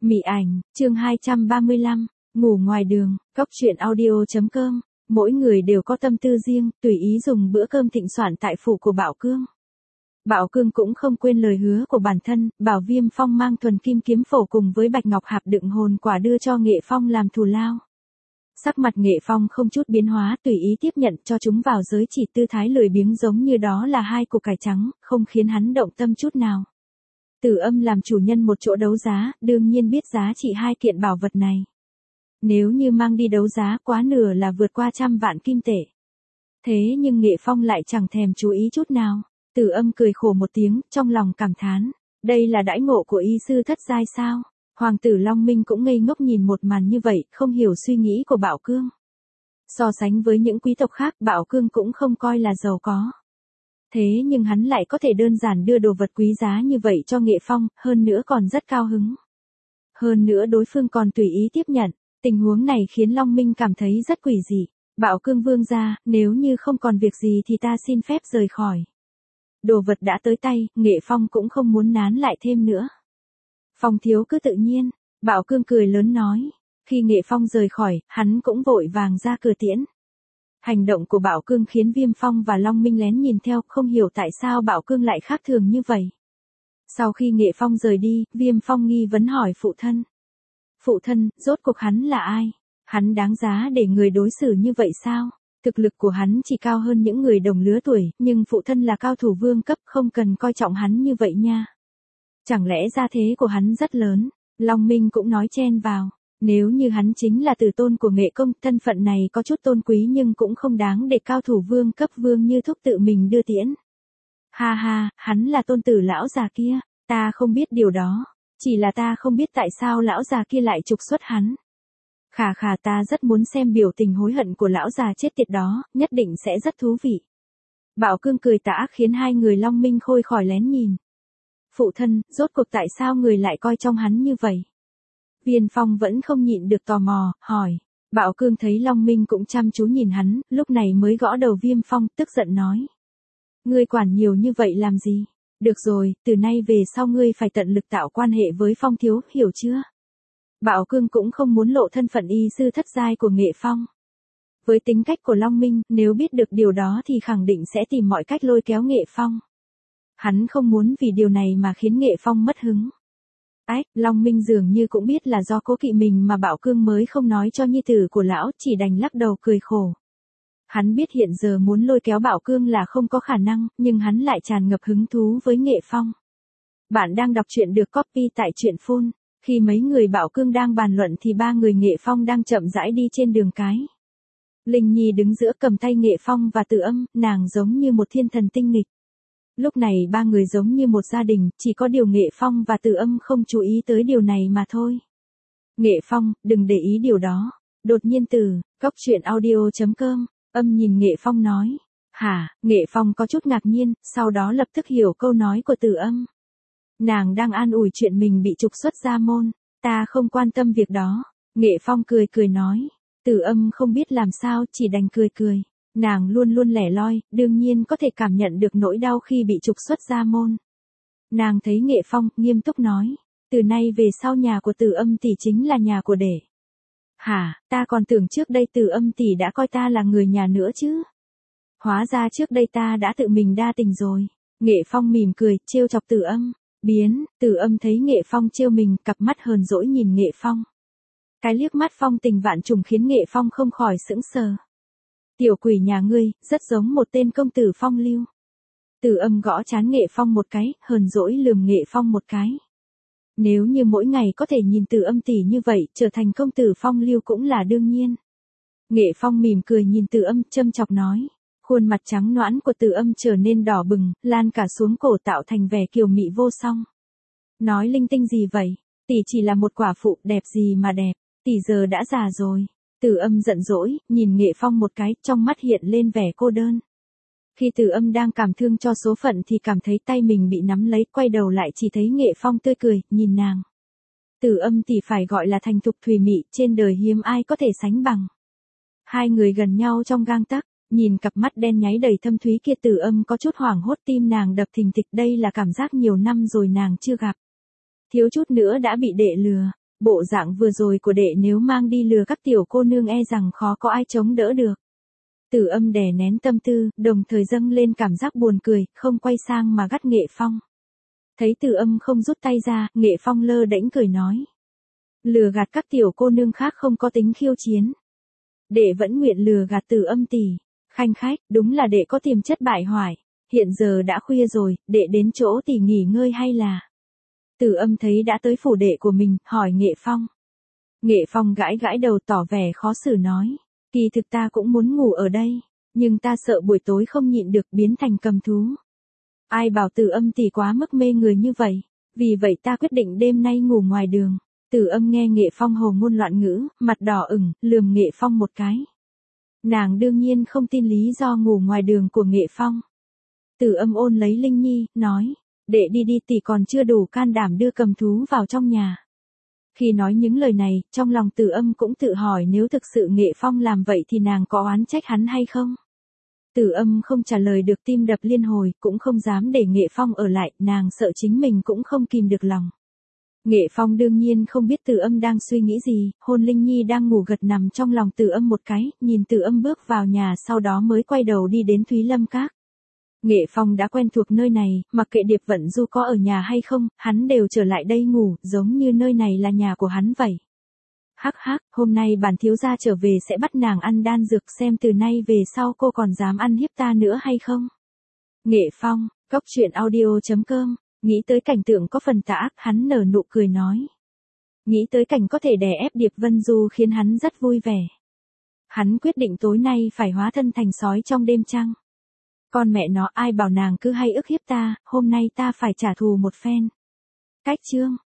Mị ảnh, chương 235, ngủ ngoài đường, Cóc truyện audio.com, mỗi người đều có tâm tư riêng, tùy ý dùng bữa cơm thịnh soạn tại phủ của Bảo Cương. Bảo Cương cũng không quên lời hứa của bản thân, bảo Viêm Phong mang thuần kim kiếm phổ cùng với bạch ngọc hạp đựng hồn quả đưa cho Nghệ Phong làm thù lao. Sắc mặt Nghệ Phong không chút biến hóa, tùy ý tiếp nhận cho chúng vào giới chỉ, tư thái lười biếng giống như đó là hai củ cải trắng, không khiến hắn động tâm chút nào. Tử Âm làm chủ nhân một chỗ đấu giá, đương nhiên biết giá trị hai kiện bảo vật này. Nếu như mang đi đấu giá quá nửa là vượt qua 100 vạn kim tệ. Thế nhưng Nghệ Phong lại chẳng thèm chú ý chút nào. Tử Âm cười khổ một tiếng, trong lòng cảm thán. Đây là đãi ngộ của y sư thất giai sao? Hoàng tử Long Minh cũng ngây ngốc nhìn một màn như vậy, không hiểu suy nghĩ của Bảo Cương. So sánh với những quý tộc khác, Bảo Cương cũng không coi là giàu có. Thế nhưng hắn lại có thể đơn giản đưa đồ vật quý giá như vậy cho Nghệ Phong, hơn nữa còn rất cao hứng. Hơn nữa đối phương còn tùy ý tiếp nhận, tình huống này khiến Long Minh cảm thấy rất quỷ dị. Bảo Cương vương gia, nếu như không còn việc gì thì ta xin phép rời khỏi. Đồ vật đã tới tay, Nghệ Phong cũng không muốn nán lại thêm nữa. Phong thiếu cứ tự nhiên, Bảo Cương cười lớn nói. Khi Nghệ Phong rời khỏi, hắn cũng vội vàng ra cửa tiễn. Hành động của Bảo Cương khiến Viêm Phong và Long Minh lén nhìn theo, không hiểu tại sao Bảo Cương lại khác thường như vậy. Sau khi Nghệ Phong rời đi, Viêm Phong nghi vấn hỏi phụ thân. Phụ thân, rốt cuộc hắn là ai? Hắn đáng giá để người đối xử như vậy sao? Thực lực của hắn chỉ cao hơn những người đồng lứa tuổi, nhưng phụ thân là cao thủ vương cấp, không cần coi trọng hắn như vậy nha. Chẳng lẽ gia thế của hắn rất lớn? Long Minh cũng nói chen vào. Nếu như hắn chính là tử tôn của Nghệ công, thân phận này có chút tôn quý nhưng cũng không đáng để cao thủ vương cấp vương như thúc tự mình đưa tiễn. Ha ha, hắn là tôn tử lão già kia, ta không biết điều đó, chỉ là ta không biết tại sao lão già kia lại trục xuất hắn. Khà khà, ta rất muốn xem biểu tình hối hận của lão già chết tiệt đó, nhất định sẽ rất thú vị. Bảo Cương cười tà khiến hai người Long Minh Khôi khỏi lén nhìn. Phụ thân, rốt cuộc tại sao người lại coi trọng hắn như vậy? Viêm Phong vẫn không nhịn được tò mò, hỏi. Bảo Cương thấy Long Minh cũng chăm chú nhìn hắn, lúc này mới gõ đầu Viêm Phong, tức giận nói. Ngươi quản nhiều như vậy làm gì? Được rồi, từ nay về sau ngươi phải tận lực tạo quan hệ với Phong thiếu, hiểu chưa? Bảo Cương cũng không muốn lộ thân phận y sư thất giai của Nghệ Phong. Với tính cách của Long Minh, nếu biết được điều đó thì khẳng định sẽ tìm mọi cách lôi kéo Nghệ Phong. Hắn không muốn vì điều này mà khiến Nghệ Phong mất hứng. Long Minh dường như cũng biết là do cố kỵ mình mà Bảo Cương mới không nói cho nhi tử của lão, chỉ đành lắc đầu cười khổ. Hắn biết hiện giờ muốn lôi kéo Bảo Cương là không có khả năng, nhưng hắn lại tràn ngập hứng thú với Nghệ Phong. Bạn đang đọc truyện được copy tại truyện phun. Khi mấy người Bảo Cương đang bàn luận thì ba người Nghệ Phong đang chậm rãi đi trên đường cái. Linh Nhi đứng giữa cầm tay Nghệ Phong và Tử Âm, nàng giống như một thiên thần tinh nghịch. Lúc này ba người giống như một gia đình, chỉ có điều Nghệ Phong và Tử Âm không chú ý tới điều này mà thôi. Nghệ Phong, đừng để ý điều đó. Đột nhiên từ, Cóc truyện audio.com, Âm nhìn Nghệ Phong nói. Hả, Nghệ Phong có chút ngạc nhiên, sau đó lập tức hiểu câu nói của Tử Âm. Nàng đang an ủi chuyện mình bị trục xuất gia môn, ta không quan tâm việc đó. Nghệ Phong cười cười nói. Tử Âm không biết làm sao, chỉ đành cười cười. Nàng luôn luôn lẻ loi, đương nhiên có thể cảm nhận được nỗi đau khi bị trục xuất gia môn. Nàng thấy Nghệ Phong, nghiêm túc nói. Từ nay về sau nhà của Tử Âm tỷ chính là nhà của đệ. Hả, ta còn tưởng trước đây Tử Âm tỷ đã coi ta là người nhà nữa chứ. Hóa ra trước đây ta đã tự mình đa tình rồi. Nghệ Phong mỉm cười, trêu chọc Tử Âm. Tử Âm thấy Nghệ Phong trêu mình, cặp mắt hờn dỗi nhìn Nghệ Phong. Cái liếc mắt phong tình vạn trùng khiến Nghệ Phong không khỏi sững sờ. Tiểu quỷ nhà ngươi, rất giống một tên công tử phong lưu. Tử Âm gõ trán Nghệ Phong một cái, hờn dỗi lườm Nghệ Phong một cái. Nếu như mỗi ngày có thể nhìn Tử Âm tỷ như vậy, trở thành công tử phong lưu cũng là đương nhiên. Nghệ Phong mỉm cười nhìn Tử Âm, châm chọc nói. Khuôn mặt trắng nõn của Tử Âm trở nên đỏ bừng, lan cả xuống cổ tạo thành vẻ kiều mị vô song. Nói linh tinh gì vậy? Tỷ chỉ là một quả phụ, đẹp gì mà đẹp, tỷ giờ đã già rồi. Tử Âm giận dỗi, nhìn Nghệ Phong một cái, trong mắt hiện lên vẻ cô đơn. Khi Tử Âm đang cảm thương cho số phận thì cảm thấy tay mình bị nắm lấy, quay đầu lại chỉ thấy Nghệ Phong tươi cười, nhìn nàng. Tử Âm tỷ phải gọi là thành thục thùy mị, trên đời hiếm ai có thể sánh bằng. Hai người gần nhau trong gang tấc, nhìn cặp mắt đen nháy đầy thâm thúy kia, Tử Âm có chút hoảng hốt, tim nàng đập thình thịch, đây là cảm giác nhiều năm rồi nàng chưa gặp. Thiếu chút nữa đã bị đệ lừa. Bộ dạng vừa rồi của đệ nếu mang đi lừa các tiểu cô nương e rằng khó có ai chống đỡ được. Tử Âm đè nén tâm tư, đồng thời dâng lên cảm giác buồn cười, không quay sang mà gắt Nghệ Phong. Thấy Tử Âm không rút tay ra, Nghệ Phong lơ đễnh cười nói. Lừa gạt các tiểu cô nương khác không có tính khiêu chiến. Đệ vẫn nguyện lừa gạt Tử Âm tỷ. Khanh khách, đúng là đệ có tiềm chất bại hoại. Hiện giờ đã khuya rồi, đệ đến chỗ tỷ nghỉ ngơi hay là... Tử Âm thấy đã tới phủ đệ của mình, hỏi Nghệ Phong. Nghệ Phong gãi gãi đầu tỏ vẻ khó xử nói. Kỳ thực ta cũng muốn ngủ ở đây, nhưng ta sợ buổi tối không nhịn được biến thành cầm thú. Ai bảo Tử Âm tỷ quá mức mê người như vậy, vì vậy ta quyết định đêm nay ngủ ngoài đường. Tử Âm nghe Nghệ Phong hồ ngôn loạn ngữ, mặt đỏ ửng, lườm Nghệ Phong một cái. Nàng đương nhiên không tin lý do ngủ ngoài đường của Nghệ Phong. Tử Âm ôn lấy Linh Nhi, nói, đệ đi đi tỷ còn chưa đủ can đảm đưa cầm thú vào trong nhà. Khi nói những lời này, trong lòng Tử Âm cũng tự hỏi nếu thực sự Nghệ Phong làm vậy thì nàng có oán trách hắn hay không? Tử Âm không trả lời được tim đập liên hồi, cũng không dám để Nghệ Phong ở lại, nàng sợ chính mình cũng không kìm được lòng. Nghệ Phong đương nhiên không biết Tử Âm đang suy nghĩ gì, hôn Linh Nhi đang ngủ gật nằm trong lòng Tử Âm một cái, nhìn Tử Âm bước vào nhà sau đó mới quay đầu đi đến Thúy Lâm Các. Nghệ Phong đã quen thuộc nơi này, mặc kệ Điệp Vận Du có ở nhà hay không, hắn đều trở lại đây ngủ, giống như nơi này là nhà của hắn vậy. Hắc hắc, hôm nay bản thiếu gia trở về sẽ bắt nàng ăn đan dược xem từ nay về sau cô còn dám ăn hiếp ta nữa hay không. Nghệ Phong, Cốc Truyện Audio.com, nghĩ tới cảnh tượng có phần tà ác, hắn nở nụ cười nói. Nghĩ tới cảnh có thể đè ép Điệp Vân Du khiến hắn rất vui vẻ. Hắn quyết định tối nay phải hóa thân thành sói trong đêm trăng. Con mẹ nó ai bảo nàng cứ hay ức hiếp ta, hôm nay ta phải trả thù một phen. Cách chương.